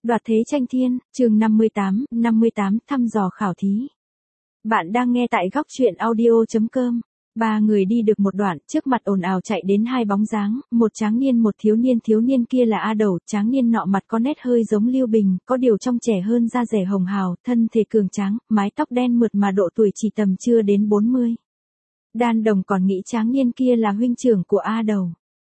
Đoạt thế tranh thiên, chương 58, thăm dò khảo thí. Bạn đang nghe tại góc truyện audio.com. Ba người đi được một đoạn, trước mặt ồn ào chạy đến hai bóng dáng, một tráng niên một thiếu niên kia là A Đầu, tráng niên nọ mặt có nét hơi giống Lưu Bình, có điều trong trẻ hơn, da dẻ hồng hào, thân thể cường tráng, mái tóc đen mượt mà độ tuổi chỉ tầm chưa đến 40. Đan Đồng còn nghĩ tráng niên kia là huynh trưởng của A Đầu.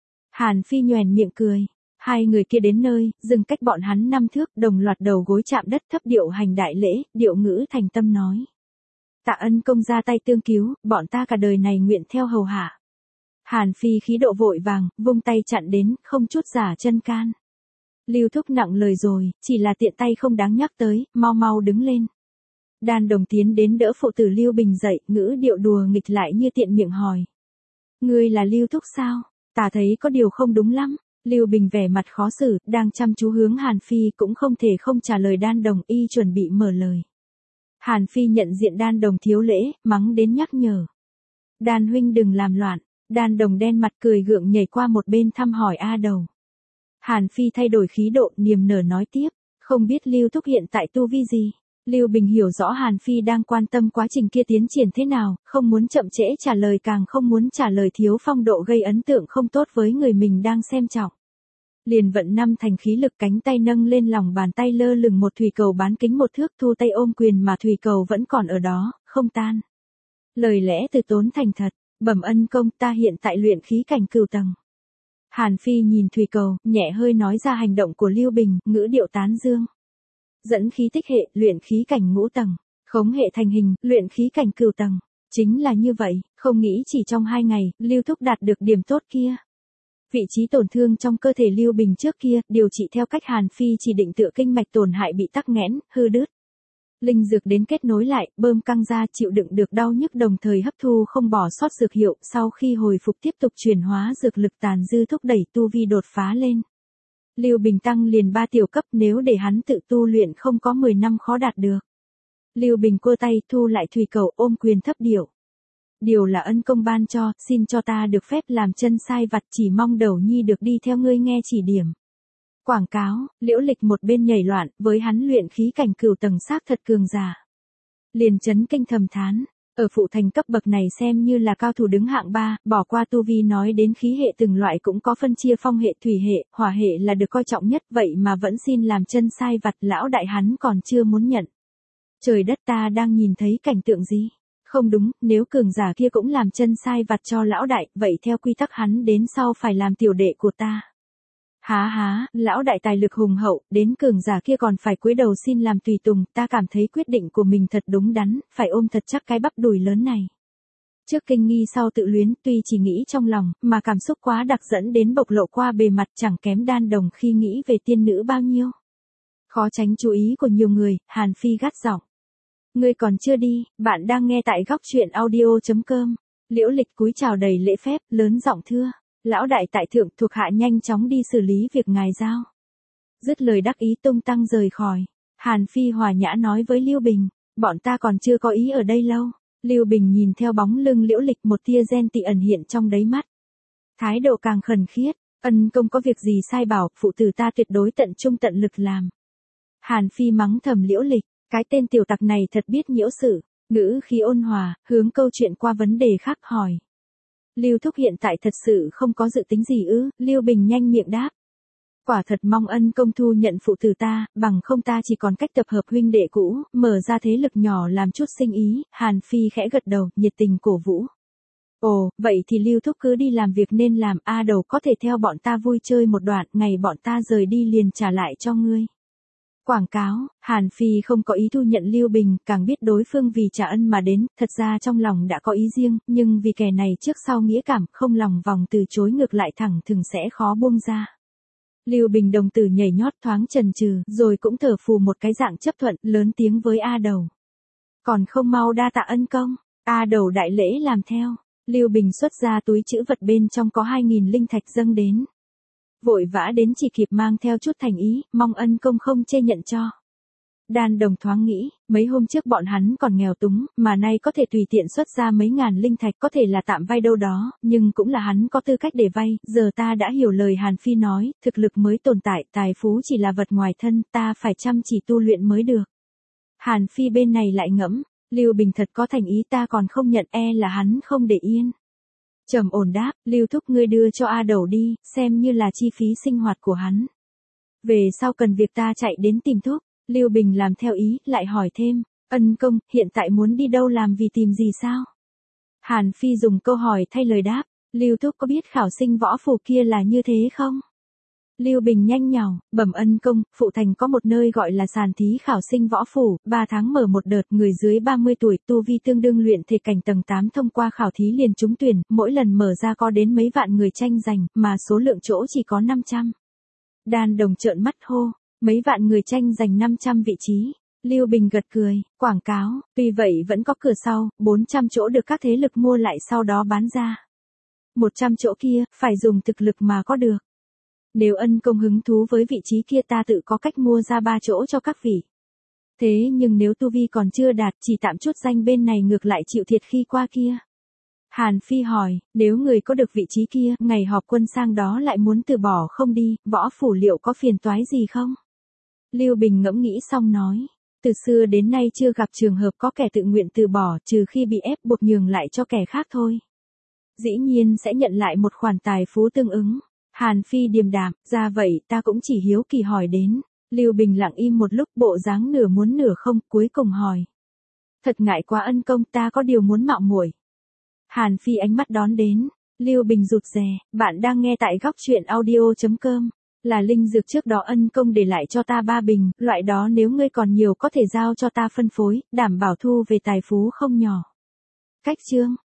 Hàn Phi nhoẻn miệng cười. Hai người kia đến nơi, dừng cách bọn hắn 5 thước, đồng loạt đầu gối chạm đất thấp điệu hành đại lễ, điệu ngữ thành tâm nói. Tạ ân công ra tay tương cứu, bọn ta cả đời này nguyện theo hầu hạ. Hàn Phi khí độ vội vàng, vung tay chặn đến, không chút giả chân can. Lưu Thúc nặng lời rồi, chỉ là tiện tay không đáng nhắc tới, mau đứng lên. Đan Đồng tiến đến đỡ phụ tử Lưu Bình dậy, ngữ điệu đùa nghịch lại như tiện miệng hỏi. Ngươi là Lưu Thúc sao? Ta thấy có điều không đúng lắm. Lưu Bình vẻ mặt khó xử, đang chăm chú hướng Hàn Phi cũng không thể không trả lời Đan Đồng, y chuẩn bị mở lời. Hàn Phi nhận diện Đan Đồng thiếu lễ, mắng đến nhắc nhở. Đan huynh đừng làm loạn. Đan Đồng đen mặt cười gượng nhảy qua một bên thăm hỏi A Đầu. Hàn Phi thay đổi khí độ, niềm nở nói tiếp, không biết Lưu Thúc hiện tại tu vi gì. Lưu Bình hiểu rõ Hàn Phi đang quan tâm quá trình kia tiến triển thế nào, không muốn chậm trễ trả lời, càng không muốn trả lời thiếu phong độ gây ấn tượng không tốt với người mình đang xem trọng. Liền vận 5 thành khí lực, cánh tay nâng lên lòng bàn tay lơ lửng một thủy cầu bán kính 1 thước, thu tay ôm quyền mà thủy cầu vẫn còn ở đó, không tan. Lời lẽ từ tốn thành thật, bẩm ân công, ta hiện tại luyện khí cảnh cửu tầng. Hàn Phi nhìn thủy cầu, nhẹ hơi nói ra hành động của Lưu Bình, ngữ điệu tán dương. Dẫn khí tích hệ, luyện khí cảnh ngũ tầng, khống hệ thành hình, luyện khí cảnh cửu tầng. Chính là như vậy, không nghĩ chỉ trong 2 ngày, Lưu Thúc đạt được điểm tốt kia. Vị trí tổn thương trong cơ thể Lưu Bình trước kia, điều trị theo cách Hàn Phi chỉ định tựa kinh mạch tổn hại bị tắc nghẽn, hư đứt. Linh dược đến kết nối lại, bơm căng ra chịu đựng được đau nhức đồng thời hấp thu không bỏ sót dược hiệu, sau khi hồi phục tiếp tục chuyển hóa dược lực tàn dư thúc đẩy tu vi đột phá lên. Lưu Bình tăng liền 3 tiểu cấp, nếu để hắn tự tu luyện không có 10 năm khó đạt được. Lưu Bình cua tay thu lại thủy cầu, ôm quyền thấp điệu. Điều là ân công ban cho, xin cho ta được phép làm chân sai vặt, chỉ mong Đầu nhi được đi theo ngươi nghe chỉ điểm. Quảng cáo, Liễu Lịch một bên nhảy loạn, với hắn luyện khí cảnh cửu tầng xác thật cường giả. Liền chấn kinh thầm thán, ở phụ thành cấp bậc này xem như là cao thủ đứng hạng 3, bỏ qua tu vi nói đến khí hệ từng loại cũng có phân chia, phong hệ, thủy hệ, hỏa hệ là được coi trọng nhất, vậy mà vẫn xin làm chân sai vặt, lão đại hắn còn chưa muốn nhận. Trời đất, ta đang nhìn thấy cảnh tượng gì? Không đúng, nếu cường giả kia cũng làm chân sai vặt cho lão đại, vậy theo quy tắc hắn đến sau phải làm tiểu đệ của ta. Há, lão đại tài lực hùng hậu, đến cường giả kia còn phải cúi đầu xin làm tùy tùng, ta cảm thấy quyết định của mình thật đúng đắn, phải ôm thật chắc cái bắp đùi lớn này. Trước kinh nghi sau tự luyến, tuy chỉ nghĩ trong lòng, mà cảm xúc quá đặc dẫn đến bộc lộ qua bề mặt, chẳng kém Đan Đồng khi nghĩ về tiên nữ bao nhiêu. Khó tránh chú ý của nhiều người, Hàn Phi gắt giọng. Ngươi còn chưa đi, bạn đang nghe tại góc truyện audio.com. Liễu Lịch cúi chào đầy lễ phép, lớn giọng thưa. Lão đại tại thượng, thuộc hạ nhanh chóng đi xử lý việc ngài giao. Dứt lời đắc ý tung tăng rời khỏi. Hàn Phi hòa nhã nói với Lưu Bình, bọn ta còn chưa có ý ở đây lâu. Lưu Bình nhìn theo bóng lưng Liễu Lịch, một tia ghen tị ẩn hiện trong đáy mắt. Thái độ càng khẩn khiết, ân công có việc gì sai bảo, phụ tử ta tuyệt đối tận trung tận lực làm. Hàn Phi mắng thầm Liễu Lịch, cái tên tiểu tặc này thật biết nhiễu sự, ngữ khí ôn hòa, hướng câu chuyện qua vấn đề khác hỏi. Lưu Thúc hiện tại thật sự không có dự tính gì ư? Lưu Bình nhanh miệng đáp. Quả thật mong ân công thu nhận phụ tử ta, bằng không ta chỉ còn cách tập hợp huynh đệ cũ, mở ra thế lực nhỏ làm chút sinh ý. Hàn Phi khẽ gật đầu, nhiệt tình cổ vũ. Ồ, vậy thì Lưu Thúc cứ đi làm việc nên làm, A Đầu có thể theo bọn ta vui chơi một đoạn, ngày bọn ta rời đi liền trả lại cho ngươi. Quảng cáo, Hàn Phi không có ý thu nhận Lưu Bình, càng biết đối phương vì trả ân mà đến, thật ra trong lòng đã có ý riêng, nhưng vì kẻ này trước sau nghĩa cảm, không lòng vòng từ chối, ngược lại thẳng thừng sẽ khó buông ra. Lưu Bình đồng tử nhảy nhót thoáng chần chừ, rồi cũng thở phù một cái dạng chấp thuận, lớn tiếng với A Đầu. Còn không mau đa tạ ân công. A Đầu đại lễ làm theo. Lưu Bình xuất ra túi trữ vật bên trong có 2.000 linh thạch dâng đến. Vội vã đến chỉ kịp mang theo chút thành ý, mong ân công không chê nhận cho. Đan Đồng thoáng nghĩ, mấy hôm trước bọn hắn còn nghèo túng, mà nay có thể tùy tiện xuất ra mấy ngàn linh thạch, có thể là tạm vay đâu đó, nhưng cũng là hắn có tư cách để vay. Giờ ta đã hiểu lời Hàn Phi nói, thực lực mới tồn tại, tài phú chỉ là vật ngoài thân, ta phải chăm chỉ tu luyện mới được. Hàn Phi bên này lại ngẫm, Lưu Bình thật có thành ý, ta còn không nhận, là hắn không để yên. Trầm ổn đáp, Lưu thúc ngươi đưa cho A Đầu đi, xem như là chi phí sinh hoạt của hắn. Về sau cần việc ta chạy đến tìm thúc. Lưu Bình làm theo ý, lại hỏi thêm, Ân công, hiện tại muốn đi đâu làm vì tìm gì sao? Hàn Phi dùng câu hỏi thay lời đáp, Lưu thúc có biết khảo sinh võ phủ kia là như thế không? Lưu Bình nhanh nhảu, bẩm Ân công, phụ thành có một nơi gọi là sàn thí khảo sinh võ phủ, 3 tháng mở một đợt, người dưới 30 tuổi, tu vi tương đương luyện thể cảnh tầng 8 thông qua khảo thí liền trúng tuyển, mỗi lần mở ra có đến mấy vạn người tranh giành, mà số lượng chỗ chỉ có 500. Đan Đồng trợn mắt hô, mấy vạn người tranh giành 500 vị trí. Lưu Bình gật cười, quảng cáo, tuy vậy vẫn có cửa sau, 400 chỗ được các thế lực mua lại sau đó bán ra. 100 chỗ kia, phải dùng thực lực mà có được. Nếu Ân công hứng thú với vị trí kia ta tự có cách mua ra 3 chỗ cho các vị. Thế nhưng nếu tu vi còn chưa đạt, chỉ tạm chút danh bên này ngược lại chịu thiệt khi qua kia. Hàn Phi hỏi, nếu người có được vị trí kia, ngày họp quân sang đó lại muốn từ bỏ không đi, võ phủ liệu có phiền toái gì không? Lưu Bình ngẫm nghĩ xong nói, từ xưa đến nay chưa gặp trường hợp có kẻ tự nguyện từ bỏ, trừ khi bị ép buộc nhường lại cho kẻ khác thôi. Dĩ nhiên sẽ nhận lại một khoản tài phú tương ứng. Hàn Phi điềm đạm, ra vậy ta cũng chỉ hiếu kỳ hỏi đến. Lưu Bình lặng im một lúc, bộ dáng nửa muốn nửa không, cuối cùng hỏi. Thật ngại quá Ân công, ta có điều muốn mạo muội. Hàn Phi ánh mắt đón đến, Lưu Bình rụt rè, bạn đang nghe tại góc truyện audio.com. Là linh dược trước đó Ân công để lại cho ta 3 bình, loại đó nếu ngươi còn nhiều có thể giao cho ta phân phối, đảm bảo thu về tài phú không nhỏ. Cách chương